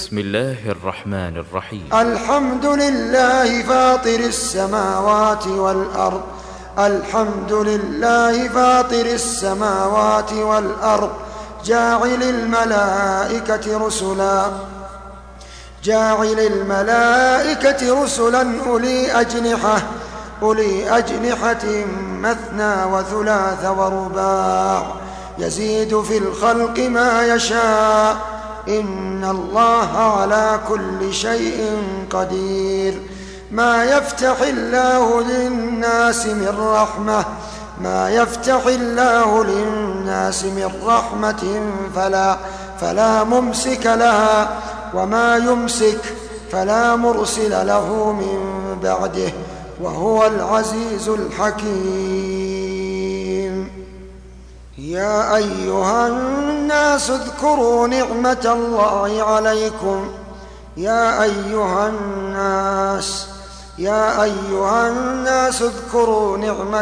بسم الله الرحمن الرحيم. الحمد لله فاطر السماوات والأرض، الحمد لله فاطر السماوات والأرض، جاعل الملائكة رسلا أولي أجنحة مثنى وثلاث ورباع، يزيد في الخلق ما يشاء، إن الله على كل شيء قدير. ما يفتح الله للناس من رحمة فلا ممسك لها، وما يمسك فلا مرسل له من بعده، وهو العزيز الحكيم. يا أيها الناس اذكروا نعمة الله عليكم، يا أيها الناس اذكروا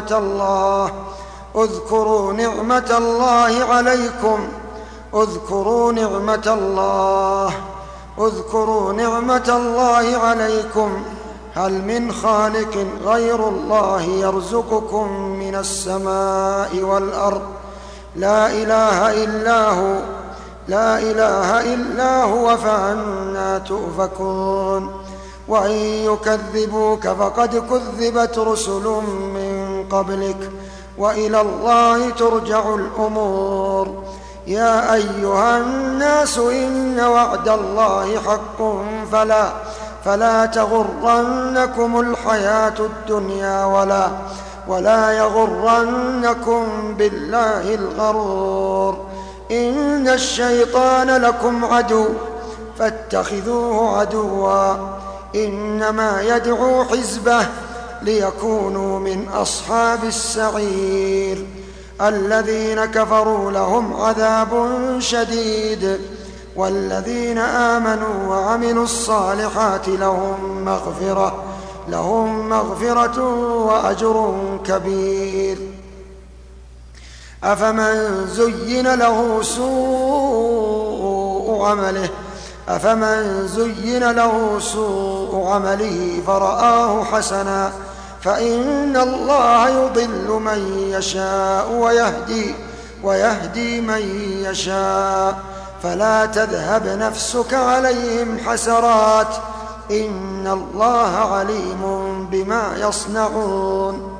نعمة الله عليكم، هل من خالق غير الله يرزقكم من السماء والأرض؟ لا إله إلا هو، فأنى تؤفكون. وإن يكذبوك فقد كذبت رسل من قبلك، وإلى الله ترجع الأمور. يا أيها الناس إن وعد الله حق فلا تغرنكم الحياة الدنيا ولا يغرنكم بالله الغرور. إن الشيطان لكم عدو فاتخذوه عدوا، إنما يدعو حزبه ليكونوا من أصحاب السعير. الذين كفروا لهم عذاب شديد، والذين آمنوا وعملوا الصالحات لهم مغفرة وأجر كبير. أفمن زين له سوء عمله فرآه حسنا، فإن الله يضل من يشاء ويهدي من يشاء، فلا تذهب نفسك عليهم حسرات، إن الله عليم بما يصنعون.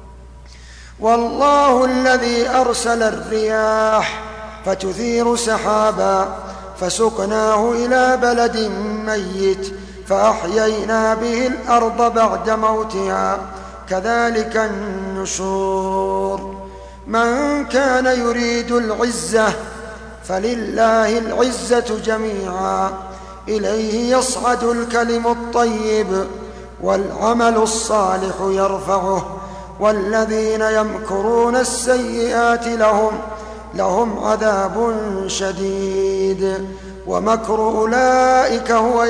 والله الذي أرسل الرياح فتثير سحابا فسقناه إلى بلد ميت فأحيينا به الأرض بعد موتها، كذلك النشور. من كان يريد العزة فلله العزة جميعا، إليه يصعد الكلم الطيب والعمل الصالح يرفعه، والذين يمكرون السيئات لهم عذاب شديد، ومكر أولئك هو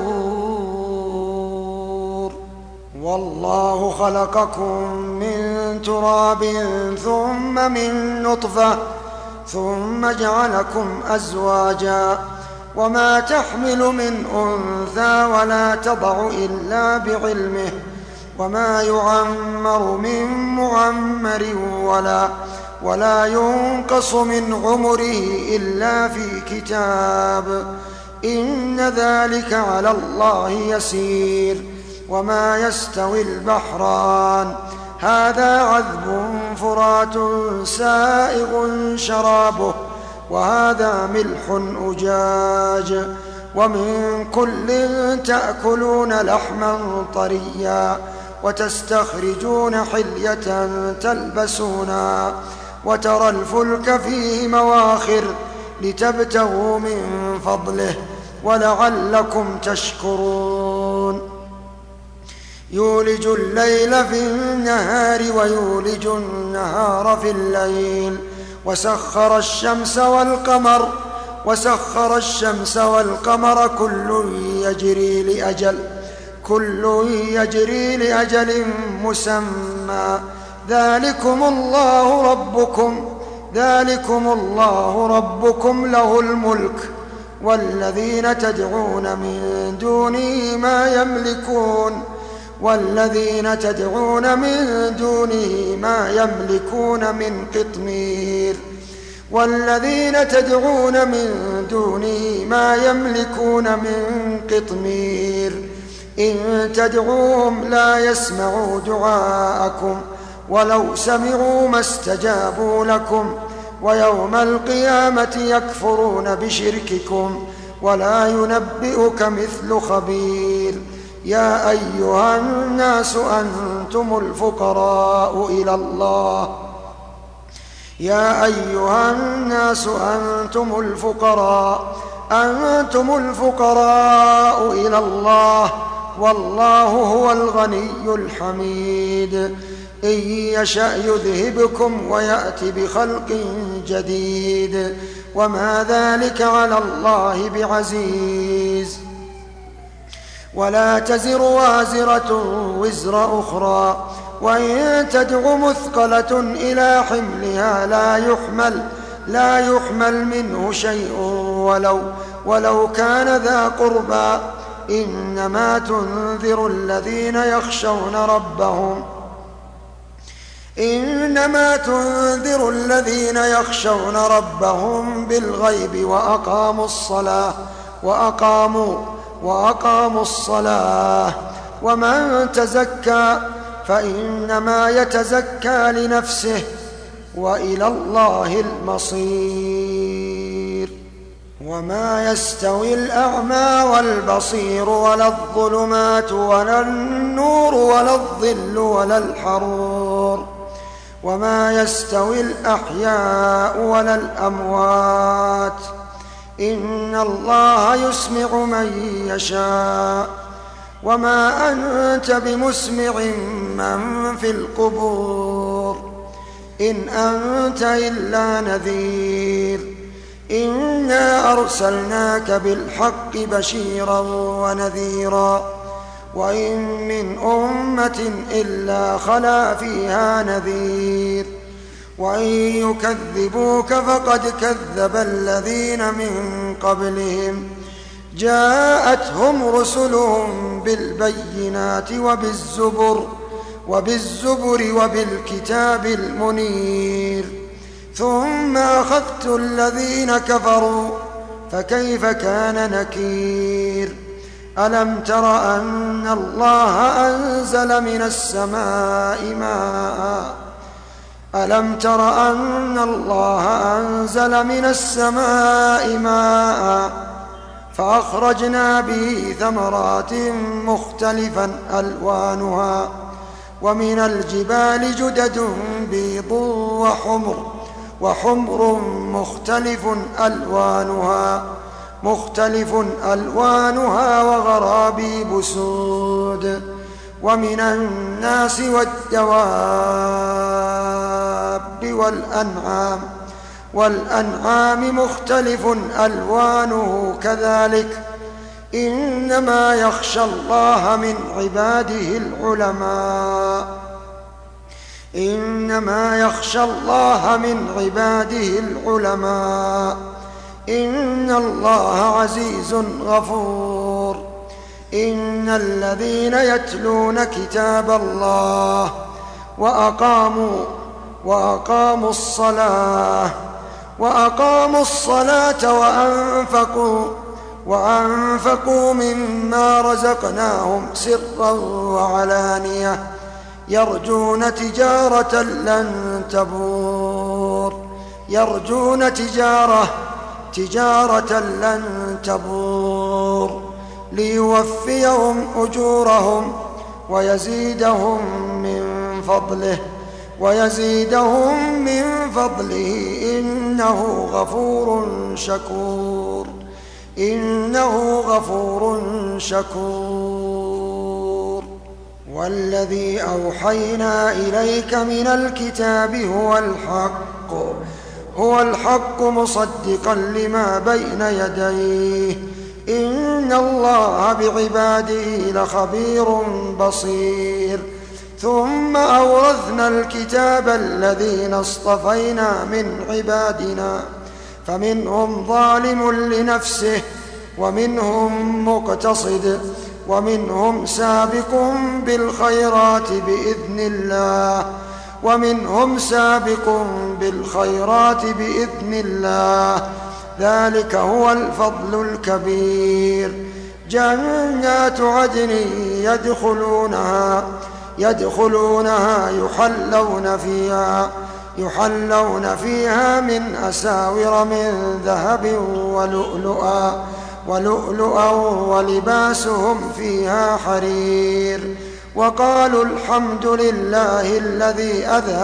يبور. والله خلقكم من تراب ثم من نطفة ثم جعلكم أزواجا، وما تحمل من أنثى ولا تضع إلا بعلمه، وما يعمر من معمر ولا ينقص من عمره إلا في كتاب، إن ذلك على الله يسير. وما يستوي البحران، هذا عذب فرات سائغ شرابه، وهذا ملح أجاج، ومن كل تأكلون لحما طريا، وتستخرجون حلية تلبسونها، وترى الفلك فيه مواخر لتبتغوا من فضله ولعلكم تشكرون. يولج الليل في النهار ويولج النهار في الليل، وسخر الشمس والقمر كل يجري لأجل مسمى، ذلكم الله ربكم له الملك والذين تدعون من دونه ما يملكون من قطمير إن تدعوهم لا يسمعوا دعاءكم ولو سمعوا ما استجابوا لكم ويوم القيامة يكفرون بشرككم ولا ينبئك مثل خبير. يا أيها الناس أنتم الفقراء إلى الله والله هو الغني الحميد. إن يشأ يذهبكم ويأت بخلق جديد وما ذلك على الله بعزيز. ولا تزر وازرة وزر أخرى وإن تدع مثقلة إلى حملها لا يحمل منه شيء ولو كان ذا قربى. إنما تنذر الذين يخشون ربهم بالغيب وأقاموا الصلاة ومن تزكى فإنما يتزكى لنفسه وإلى الله المصير. وما يستوي الأعمى والبصير ولا الظلمات ولا النور ولا الظل ولا الحرور. وما يستوي الأحياء ولا الأموات. إن الله يسمع من يشاء وما أنت بمسمع من في القبور إن أنت إلا نذير. إنا أرسلناك بالحق بشيرا ونذيرا وإن من أمة إلا خلا فيها نذير. وإن يكذبوك فقد كذب الذين من قبلهم جاءتهم رسلهم بالبينات وبالزبر وبالكتاب المنير. ثم أخذت الذين كفروا فكيف كان نكير. ألم تر أن الله أنزل من السماء ماء فأخرجنا به ثمرات مختلفا ألوانها ومن الجبال جدد بيض وحمر مختلف ألوانها وغرابيب سود. ومن الناس والدواب والأنعام مختلف ألوانه كذلك. إنما يخشى الله من عباده العلماء. إن الله عزيز غفور. إن الذين يتلون كتاب الله وأقاموا الصلاة وأنفقوا مما رزقناهم سرا وعلانية يرجون تجارة لن تبور ليوفيهم أجورهم ويزيدهم من فضله إنه غفور شكور. والذي أوحينا إليك من الكتاب هو الحق مصدقا لما بين يديه. إن الله بعباده لخبير بصير. ثم أورثنا الكتاب الذين اصطفينا من عبادنا فمنهم ظالم لنفسه ومنهم مقتصد ومنهم سابق بالخيرات بإذن الله ذلك هو الفضل الكبير. جنات عدن يدخلونها يحلون فيها من أساور من ذهب ولؤلؤا ولباسهم فيها حرير. وقالوا الحمد لله الذي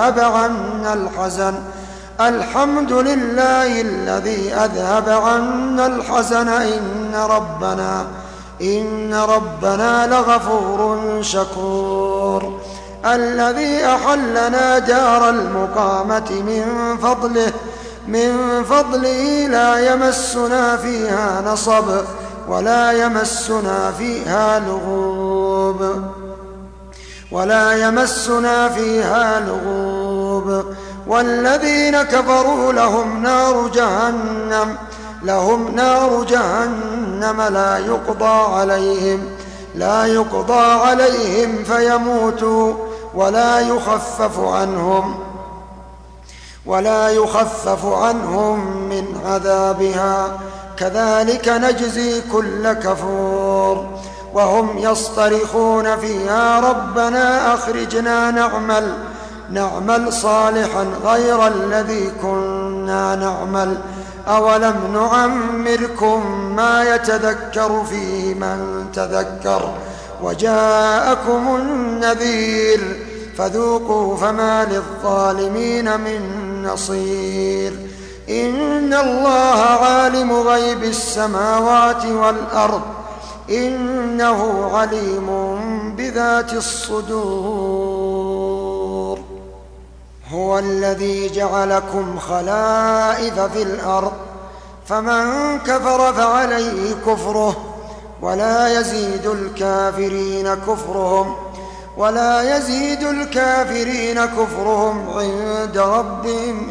أذهب عنا الحزن إن ربنا لغفور شكور. الذي أحلنا دار المقامة من فضله لا يمسنا فيها نصب ولا يمسنا فيها لغوب. والذين كفروا لهم نار جهنم لا يقضى عليهم فيموتوا ولا يخفف عنهم من عذابها كذلك نجزي كل كفور. وهم يصطرخون فيها ربنا أخرجنا نعمل صالحا غير الذي كنا نعمل أولم نعمركم ما يتذكر فيه من تذكر وجاءكم النذير فذوقوا فما للظالمين من نصير. إن الله عالم غيب السماوات والأرض إنه عليم بذات الصدور. هو الذي جعلكم خلائف في الأرض فمن كفر فعليه كفره ولا يزيد الكافرين كفرهم عند ربهم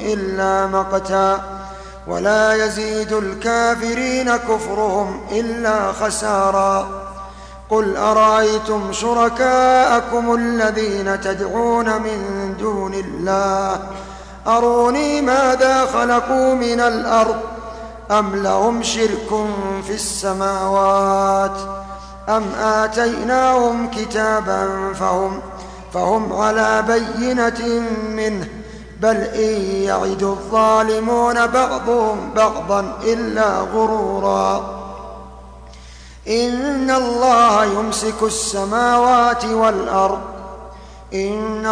إلا خسارا. قل أرأيتم شركاءكم الذين تدعون من دون الله أروني ماذا خلقوا من الأرض أم لهم شرك في السماوات أم آتيناهم كتابا فهم على بينة منه بل إن يعد الظالمون بعضهم بعضا إلا غرورا. إن الله يمسك السماوات والأرض إن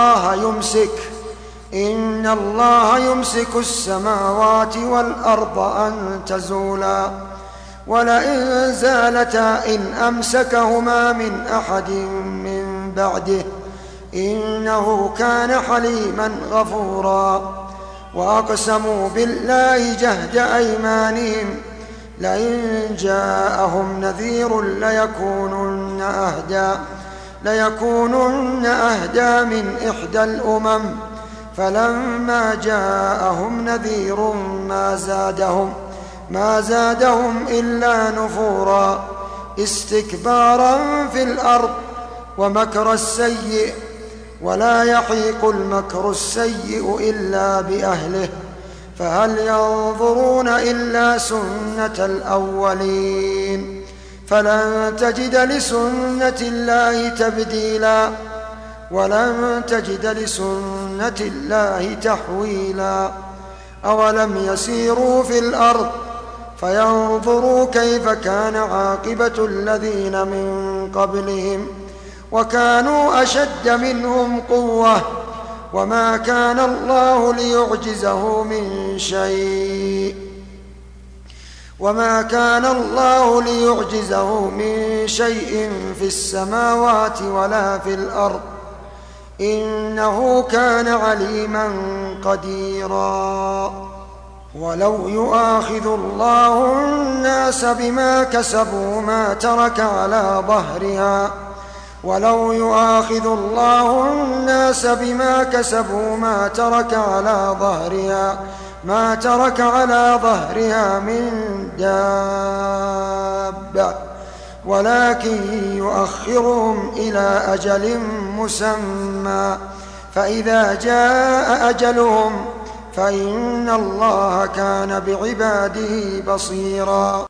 الله يمسك السماوات والأرض أن تزولا ولئن زالتا إن أمسكهما من أحد من بعده إنه كان حليما غفورا. وأقسموا بالله جهد أيمانهم لئن جاءهم نذير ليكونن أهدى من إحدى الأمم فلما جاءهم نذير ما زادهم إلا نفورا استكبارا في الأرض ومكر السيء ولا يحيق المكر السيء إلا بأهله فهل ينظرون إلا سنة الأولين فلن تجد لسنة الله تبديلا ولن تجد لسنة الله تحويلا. أولم يسيروا في الأرض فينظروا كيف كان عاقبة الذين من قبلهم وكانوا أشد منهم قوة وما كان الله ليعجزه من شيء في السماوات ولا في الأرض إنه كان عليما قديرا. ولو يؤاخذ الله الناس بما كسبوا ما ترك على ظهرها ما ترك على ظهرها من دابة ولكن يؤخرهم إلى أجل مسمى فإذا جاء أجلهم فإن الله كان بعباده بصيرا.